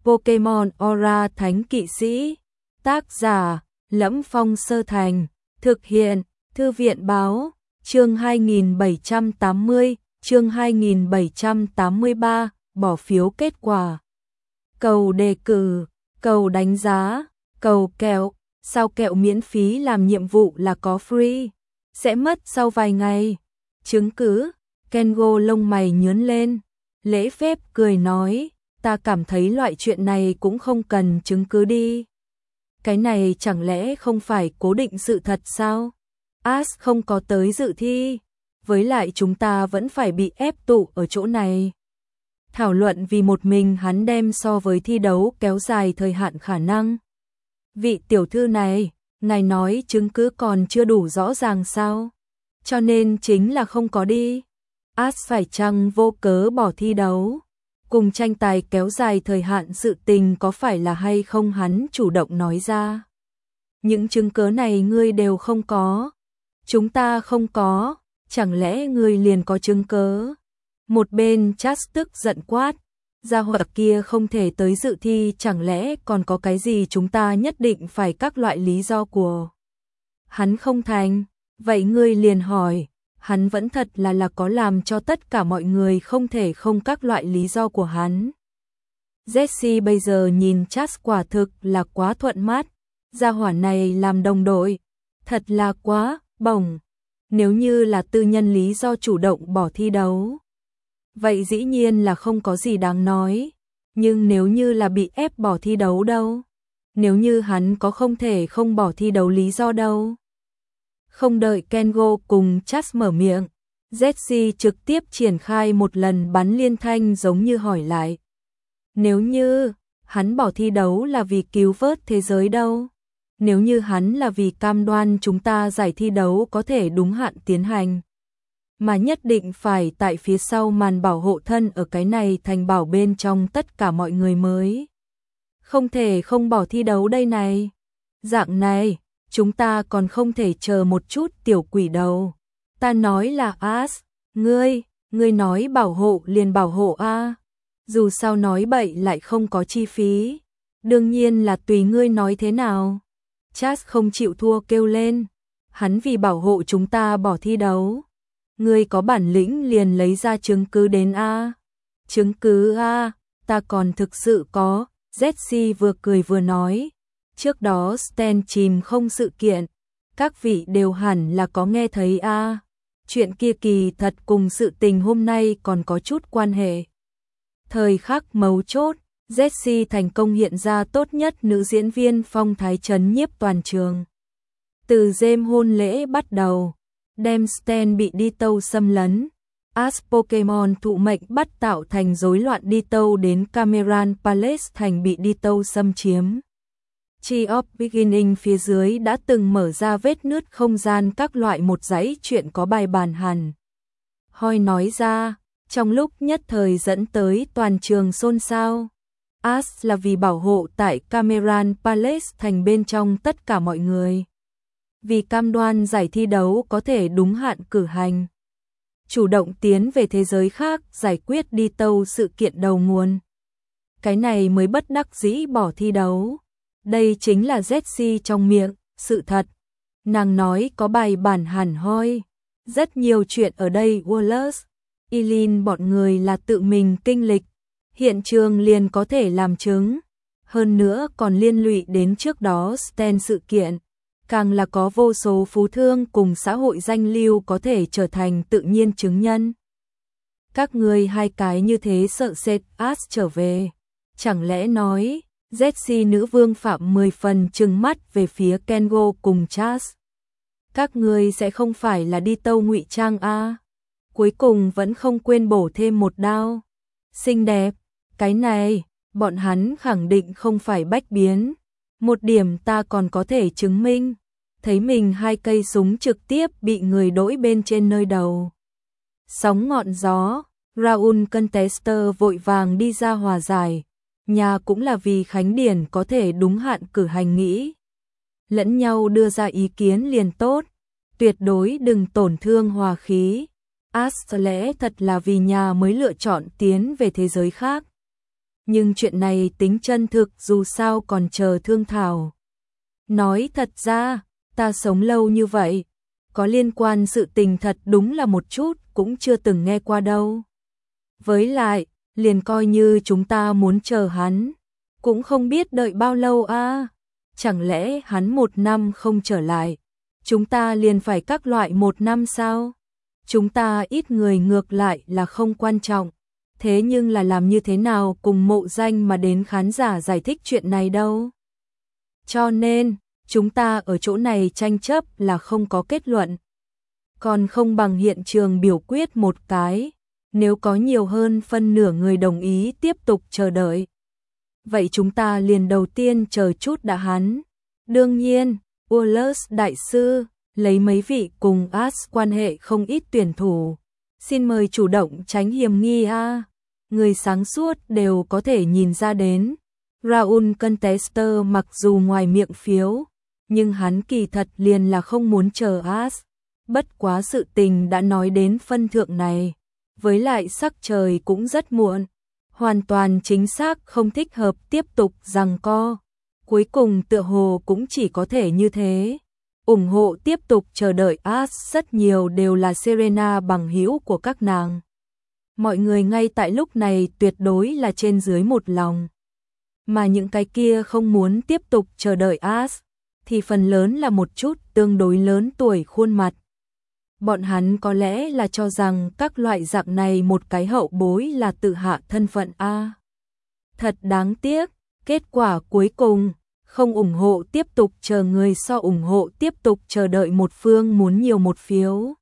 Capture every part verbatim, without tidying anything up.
Pokemon Aura Thánh Kỵ Sĩ. Tác giả: Lẫm Phong Sơ Thành. Thực hiện: Thư viện báo. Chương hai nghìn bảy trăm tám mươi, chương hai nghìn bảy trăm tám mươi ba, bỏ phiếu kết quả. Cầu đề cử, cầu đánh giá, cầu kẹo. Sao kẹo miễn phí làm nhiệm vụ là có free, sẽ mất sau vài ngày. Chứng cứ. Kengo lông mày nhướng lên, lễ phép cười nói, ta cảm thấy loại chuyện này cũng không cần chứng cứ đi. Cái này chẳng lẽ không phải cố định sự thật sao? Ash không có tới dự thi, với lại chúng ta vẫn phải bị ép tụ ở chỗ này. Thảo luận vì một mình hắn đem so với thi đấu kéo dài thời hạn khả năng. Vị tiểu thư này, ngài nói chứng cứ còn chưa đủ rõ ràng sao? Cho nên chính là không có đi. Ash phải chăng vô cớ bỏ thi đấu? Cùng tranh tài kéo dài thời hạn sự tình có phải là hay không hắn chủ động nói ra. Những chứng cứ này ngươi đều không có. Chúng ta không có, chẳng lẽ ngươi liền có chứng cứ? Một bên Chas tức giận quát, gia hỏa kia không thể tới dự thi, chẳng lẽ còn có cái gì chúng ta nhất định phải các loại lý do của hắn không thành? Vậy ngươi liền hỏi, hắn vẫn thật là là có làm cho tất cả mọi người không thể không các loại lý do của hắn. Jessie bây giờ nhìn Chas quả thực là quá thuận mắt, gia hỏa này làm đồng đội, thật là quá bổng. Nếu như là tư nhân lý do chủ động bỏ thi đấu, vậy dĩ nhiên là không có gì đáng nói, nhưng nếu như là bị ép bỏ thi đấu đâu? Nếu như hắn có không thể không bỏ thi đấu lý do đâu? Không đợi Kengo cùng Chas mở miệng, Jessie trực tiếp triển khai một lần bắn liên thanh giống như hỏi lại. Nếu như hắn bỏ thi đấu là vì cứu vớt thế giới đâu? Nếu như hắn là vì cam đoan chúng ta giải thi đấu có thể đúng hạn tiến hành, mà nhất định phải tại phía sau màn bảo hộ thân ở cái này thành bảo bên trong tất cả mọi người mới không thể không bỏ thi đấu đây này. Dạng này, chúng ta còn không thể chờ một chút tiểu quỷ đầu. Ta nói là Ash, ngươi, ngươi nói bảo hộ liền bảo hộ a. Dù sao nói bậy lại không có chi phí. Đương nhiên là tùy ngươi nói thế nào. Chas không chịu thua kêu lên, hắn vì bảo hộ chúng ta bỏ thi đấu. Ngươi có bản lĩnh liền lấy ra chứng cứ đến a. Chứng cứ a, ta còn thực sự có. Jessie vừa cười vừa nói, trước đó Stan chìm không sự kiện, các vị đều hẳn là có nghe thấy a. Chuyện kia kỳ thật cùng sự tình hôm nay còn có chút quan hệ. Thời khắc mấu chốt, Jessie thành công hiện ra tốt nhất nữ diễn viên phong thái chấn nhiếp toàn trường. Từ đêm hôn lễ bắt đầu, đem Stan bị đi tâu xâm lấn, Ash Pokemon thụ mệnh bắt tạo thành rối loạn đi tâu đến Cameron Palace thành bị đi tâu xâm chiếm. Tree of Beginning phía dưới đã từng mở ra vết nứt không gian các loại một dãy chuyện có bài bản hẳn. Hoi nói ra, trong lúc nhất thời dẫn tới toàn trường xôn xao. Ash là vì bảo hộ tại Cameron Palace thành bên trong tất cả mọi người. Vì cam đoan giải thi đấu có thể đúng hạn cử hành. Chủ động tiến về thế giới khác giải quyết đi tâu sự kiện đầu nguồn. Cái này mới bất đắc dĩ bỏ thi đấu. Đây chính là Jessie trong miệng, sự thật. Nàng nói có bài bản hẳn hoi. Rất nhiều chuyện ở đây Wallace, Eileen bọn người là tự mình kinh lịch. Hiện trường liền có thể làm chứng. Hơn nữa còn liên lụy đến trước đó Stan sự kiện. Càng là có vô số phú thương cùng xã hội danh lưu có thể trở thành tự nhiên chứng nhân. Các người hai cái như thế sợ sệt Ash trở về. Chẳng lẽ nói, Jessie nữ vương phạm mười phần trừng mắt về phía Kengo cùng Chas. Các người sẽ không phải là đi tâu ngụy trang a? Cuối cùng vẫn không quên bổ thêm một đao. Xinh đẹp, cái này, bọn hắn khẳng định không phải bách biến. Một điểm ta còn có thể chứng minh. Thấy mình hai cây súng trực tiếp bị người đỗi bên trên nơi đầu. Sóng ngọn gió, Raul Contester vội vàng đi ra hòa giải. Nhà cũng là vì Khánh Điển có thể đúng hạn cử hành nghĩ. Lẫn nhau đưa ra ý kiến liền tốt. Tuyệt đối đừng tổn thương hòa khí. Ash lẽ thật là vì nhà mới lựa chọn tiến về thế giới khác. nhưng chuyện này tính chân thực dù sao còn chờ thương thảo. Nói thật ra, ta sống lâu như vậy, có liên quan sự tình thật đúng là một chút cũng chưa từng nghe qua đâu. Với lại, liền coi như chúng ta muốn chờ hắn, cũng không biết đợi bao lâu a. À. Chẳng lẽ hắn một năm không trở lại, chúng ta liền phải các loại một năm sao? Chúng ta ít người ngược lại là không quan trọng, thế nhưng là làm như thế nào cùng Mộ Danh mà đến khán giả giải thích chuyện này đâu. Cho nên, chúng ta ở chỗ này tranh chấp là không có kết luận. Còn không bằng hiện trường biểu quyết một cái, nếu có nhiều hơn phân nửa người đồng ý tiếp tục chờ đợi. Vậy chúng ta liền đầu tiên chờ chút đã hắn. Đương nhiên, Wallace đại sư, lấy mấy vị cùng As quan hệ không ít tuyển thủ. Xin mời chủ động tránh hiểm nghi a. À. Người sáng suốt đều có thể nhìn ra đến. Raul Contester mặc dù ngoài miệng phiếu, nhưng hắn kỳ thật liền là không muốn chờ As. Bất quá sự tình đã nói đến phân thượng này. Với lại sắc trời cũng rất muộn. Hoàn toàn chính xác không thích hợp tiếp tục giằng co. Cuối cùng tựa hồ cũng chỉ có thể như thế. Ủng hộ tiếp tục chờ đợi As rất nhiều đều là Serena bằng hữu của các nàng. Mọi người ngay tại lúc này tuyệt đối là trên dưới một lòng. Mà những cái kia không muốn tiếp tục chờ đợi As, thì phần lớn là một chút tương đối lớn tuổi khuôn mặt. Bọn hắn có lẽ là cho rằng các loại dạng này một cái hậu bối là tự hạ thân phận a. Thật đáng tiếc, kết quả cuối cùng, không ủng hộ tiếp tục chờ người so ủng hộ tiếp tục chờ đợi một phương muốn nhiều một phiếu.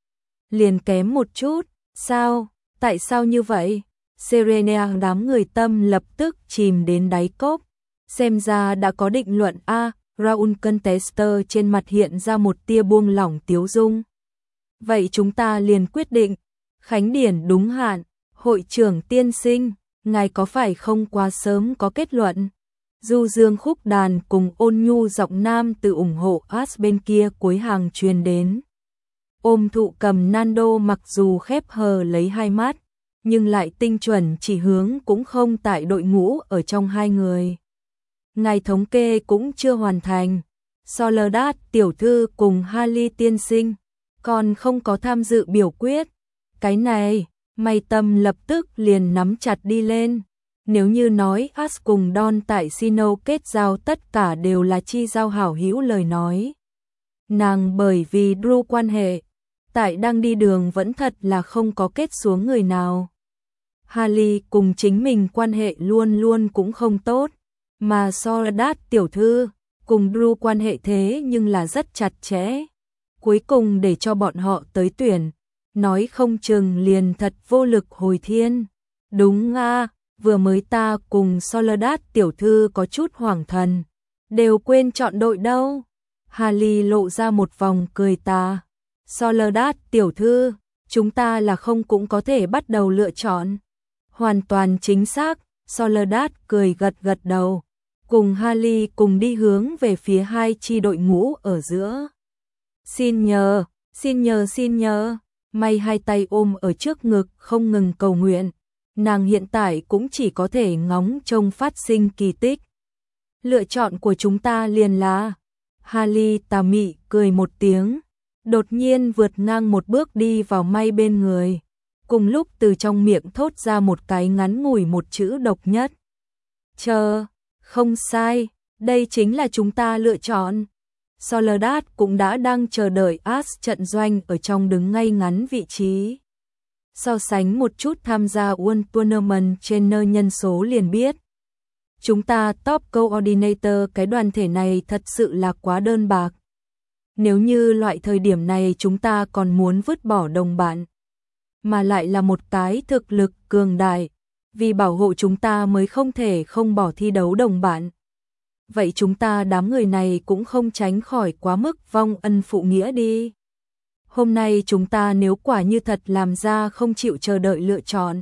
Liền kém một chút, sao, tại sao như vậy? Serena đám người tâm lập tức chìm đến đáy cốc, xem ra đã có định luận a. Raul Contester trên mặt hiện ra một tia buông lỏng tiếu dung. Vậy chúng ta liền quyết định, khánh điển đúng hạn, hội trưởng tiên sinh, ngài có phải không quá sớm có kết luận? Du dương khúc đàn cùng ôn nhu giọng nam từ ủng hộ As bên kia cuối hàng truyền đến. Ôm thụ cầm Nando mặc dù khép hờ lấy hai mắt, nhưng lại tinh chuẩn chỉ hướng cũng không tại đội ngũ ở trong hai người. Ngài thống kê cũng chưa hoàn thành, Soledad tiểu thư cùng Harley tiên sinh còn không có tham dự biểu quyết. Cái này, May Tâm lập tức liền nắm chặt đi lên. Nếu như nói As cùng Don tại Sino kết giao tất cả đều là chi giao hảo hữu lời nói. Nàng bởi vì Drew quan hệ, tại đang đi đường vẫn thật là không có kết xuống người nào. Harley cùng chính mình quan hệ luôn luôn cũng không tốt, mà Soledad tiểu thư cùng Drew quan hệ thế nhưng là rất chặt chẽ. Cuối cùng để cho bọn họ tới tuyển, nói không chừng liền thật vô lực hồi thiên. Đúng a, vừa mới ta cùng Soledad tiểu thư có chút hoảng thần, đều quên chọn đội đâu. Harley lộ ra một vòng cười tà. Soledad tiểu thư, chúng ta là không cũng có thể bắt đầu lựa chọn. Hoàn toàn chính xác, Soledad cười gật gật đầu, cùng Harley cùng đi hướng về phía hai chi đội ngũ ở giữa. Xin nhờ, xin nhờ xin nhờ, May hai tay ôm ở trước ngực không ngừng cầu nguyện. Nàng hiện tại cũng chỉ có thể ngóng trông phát sinh kỳ tích. Lựa chọn của chúng ta liền là... Harley tà mị cười một tiếng, đột nhiên vượt ngang một bước đi vào May bên người. Cùng lúc từ trong miệng thốt ra một cái ngắn ngủi một chữ độc nhất. Chờ, không sai, đây chính là chúng ta lựa chọn. Soledad cũng đã đang chờ đợi As trận doanh ở trong đứng ngay ngắn vị trí. So sánh một chút tham gia World Tournament trên nơi nhân số liền biết. Chúng ta top coordinator cái đoàn thể này thật sự là quá đơn bạc. Nếu như loại thời điểm này chúng ta còn muốn vứt bỏ đồng bạn, mà lại là một cái thực lực cường đại, vì bảo hộ chúng ta mới không thể không bỏ thi đấu đồng bạn. Vậy chúng ta đám người này cũng không tránh khỏi quá mức vong ân phụ nghĩa đi. Hôm nay chúng ta nếu quả như thật làm ra không chịu chờ đợi lựa chọn,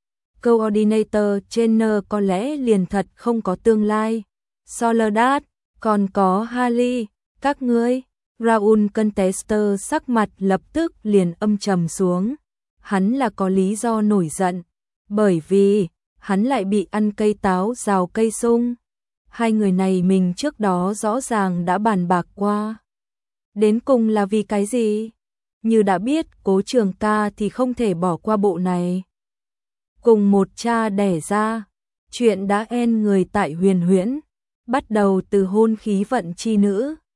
coordinator trainer có lẽ liền thật không có tương lai. Soledad, còn có Harley, các ngươi. Raul Contester sắc mặt lập tức liền âm trầm xuống. Hắn là có lý do nổi giận, bởi vì hắn lại bị ăn cây táo rào cây sung. Hai người này mình trước đó rõ ràng đã bàn bạc qua. Đến cùng là vì cái gì? Như đã biết Cố Trường Ca thì không thể bỏ qua bộ này. Cùng một cha đẻ ra, chuyện đã en người tại Huyền Huyễn, bắt đầu từ hôn khí vận chi nữ,